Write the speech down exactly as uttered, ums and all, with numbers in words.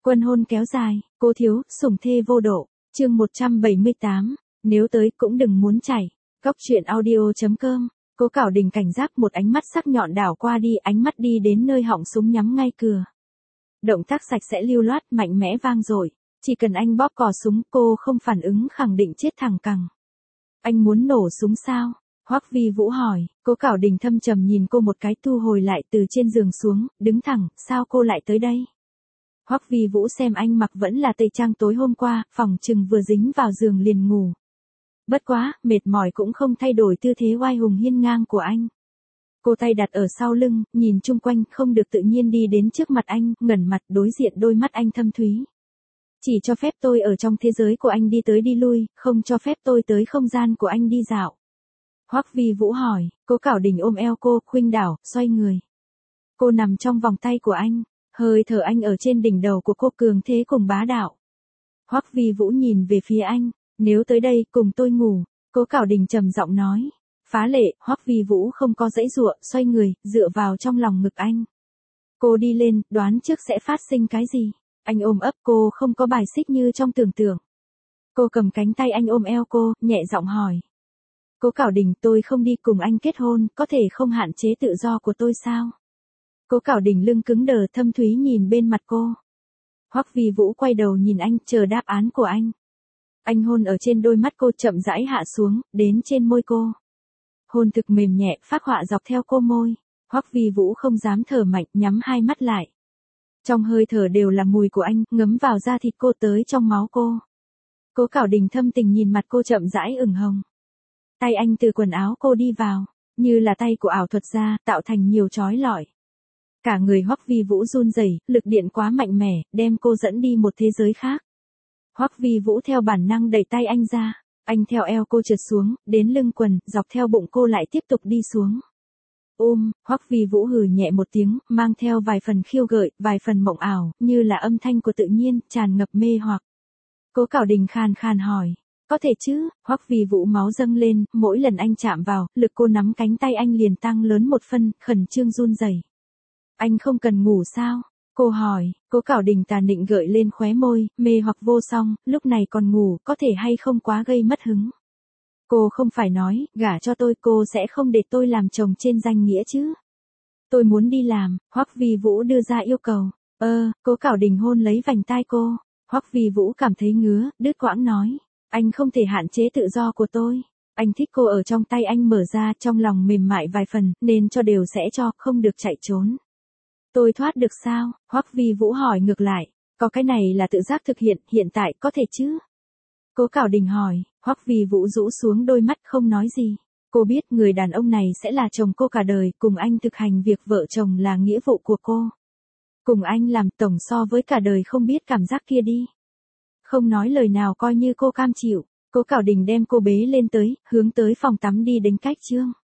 Quân hôn kéo dài, Cố thiếu, sủng thê vô độ. Chương một trăm bảy mươi tám, nếu tới cũng đừng muốn chảy. Góc truyện audio chấm com. Cố Cảo Đình cảnh giác, một ánh mắt sắc nhọn đảo qua đi, ánh mắt đi đến nơi họng súng nhắm ngay cừa. Động tác sạch sẽ lưu loát, mạnh mẽ vang dội. Chỉ cần anh bóp cò súng, cô không phản ứng khẳng định chết thẳng cẳng. Anh muốn nổ súng sao? Hoắc Vi Vũ hỏi. Cố Cảo Đình thâm trầm nhìn cô một cái, thu hồi lại từ trên giường xuống, đứng thẳng, sao cô lại tới đây? Hoắc Vi Vũ xem anh mặc vẫn là tây trang tối hôm qua, phòng chừng vừa dính vào giường liền ngủ. Bất quá, mệt mỏi cũng không thay đổi tư thế oai hùng hiên ngang của anh. Cô tay đặt ở sau lưng, nhìn chung quanh, không được tự nhiên đi đến trước mặt anh, ngẩng mặt đối diện đôi mắt anh thâm thúy. Chỉ cho phép tôi ở trong thế giới của anh đi tới đi lui, không cho phép tôi tới không gian của anh đi dạo. Hoắc Vi Vũ hỏi. Cố Cảo Đình ôm eo cô, khuynh đảo, xoay người. Cô nằm trong vòng tay của anh, hơi thở anh ở trên đỉnh đầu của cô cường thế cùng bá đạo. Hoắc Vi Vũ nhìn về phía anh, nếu tới đây cùng tôi ngủ. Cố Cảo Đình trầm giọng nói. Phá lệ. Hoắc Vi Vũ không có giãy giụa, xoay người, dựa vào trong lòng ngực anh. Cô đi lên, đoán trước sẽ phát sinh cái gì. Anh ôm ấp cô, không có bài xích như trong tưởng tượng. Cô cầm cánh tay anh ôm eo cô, nhẹ giọng hỏi. Cố Cảo Đình, tôi không đi cùng anh kết hôn, có thể không hạn chế tự do của tôi sao? Cố Cảo Đình lưng cứng đờ, thâm thúy nhìn bên mặt cô. Hoắc Vi Vũ quay đầu nhìn anh, chờ đáp án của anh. Anh hôn ở trên đôi mắt cô, chậm rãi hạ xuống, đến trên môi cô. Hôn thực mềm nhẹ, phác họa dọc theo cô môi. Hoắc Vi Vũ không dám thở mạnh, nhắm hai mắt lại. Trong hơi thở đều là mùi của anh, ngấm vào da thịt cô, tới trong máu cô. Cố Cảo Đình thâm tình nhìn mặt cô, chậm rãi ửng hồng. Tay anh từ quần áo cô đi vào, như là tay của ảo thuật gia, tạo thành nhiều chói lọi. Cả người Hoắc Vi Vũ run rẩy, lực điện quá mạnh mẽ, đem cô dẫn đi một thế giới khác. Hoắc Vi Vũ theo bản năng đẩy tay anh ra, anh theo eo cô trượt xuống, đến lưng quần, dọc theo bụng cô lại tiếp tục đi xuống. Ôm, Hoắc Vi Vũ hừ nhẹ một tiếng, mang theo vài phần khiêu gợi, vài phần mộng ảo, như là âm thanh của tự nhiên, tràn ngập mê hoặc. Cố Cảo Đình khàn khàn hỏi. Có thể chứ? Hoắc Vi Vũ máu dâng lên, mỗi lần anh chạm vào, lực cô nắm cánh tay anh liền tăng lớn một phân, khẩn trương run rẩy. Anh không cần ngủ sao? Cô hỏi. Cố Cảo Đình tà nịnh gợi lên khóe môi, mê hoặc vô song, lúc này còn ngủ, có thể hay không quá gây mất hứng. Cô không phải nói, gả cho tôi, cô sẽ không để tôi làm chồng trên danh nghĩa chứ? Tôi muốn đi làm. Hoắc Vi Vũ đưa ra yêu cầu. Ơ, Cố Cảo Đình hôn lấy vành tai cô. Hoắc Vi Vũ cảm thấy ngứa, đứt quãng nói. Anh không thể hạn chế tự do của tôi. Anh thích cô ở trong tay anh mở ra, trong lòng mềm mại vài phần, nên cho đều sẽ cho, không được chạy trốn. Tôi thoát được sao? Hoắc Vi Vũ hỏi ngược lại. Có cái này là tự giác thực hiện, hiện tại có thể chứ? Cố Cảo Đình hỏi. Hoắc Vi Vũ rũ xuống đôi mắt, không nói gì. Cô biết người đàn ông này sẽ là chồng cô cả đời, cùng anh thực hành việc vợ chồng là nghĩa vụ của cô. Cùng anh làm tổng so với cả đời không biết cảm giác kia đi. Không nói lời nào, coi như cô cam chịu. Cố Cảo Đình đem cô bế lên tới, hướng tới phòng tắm đi đến cách chương.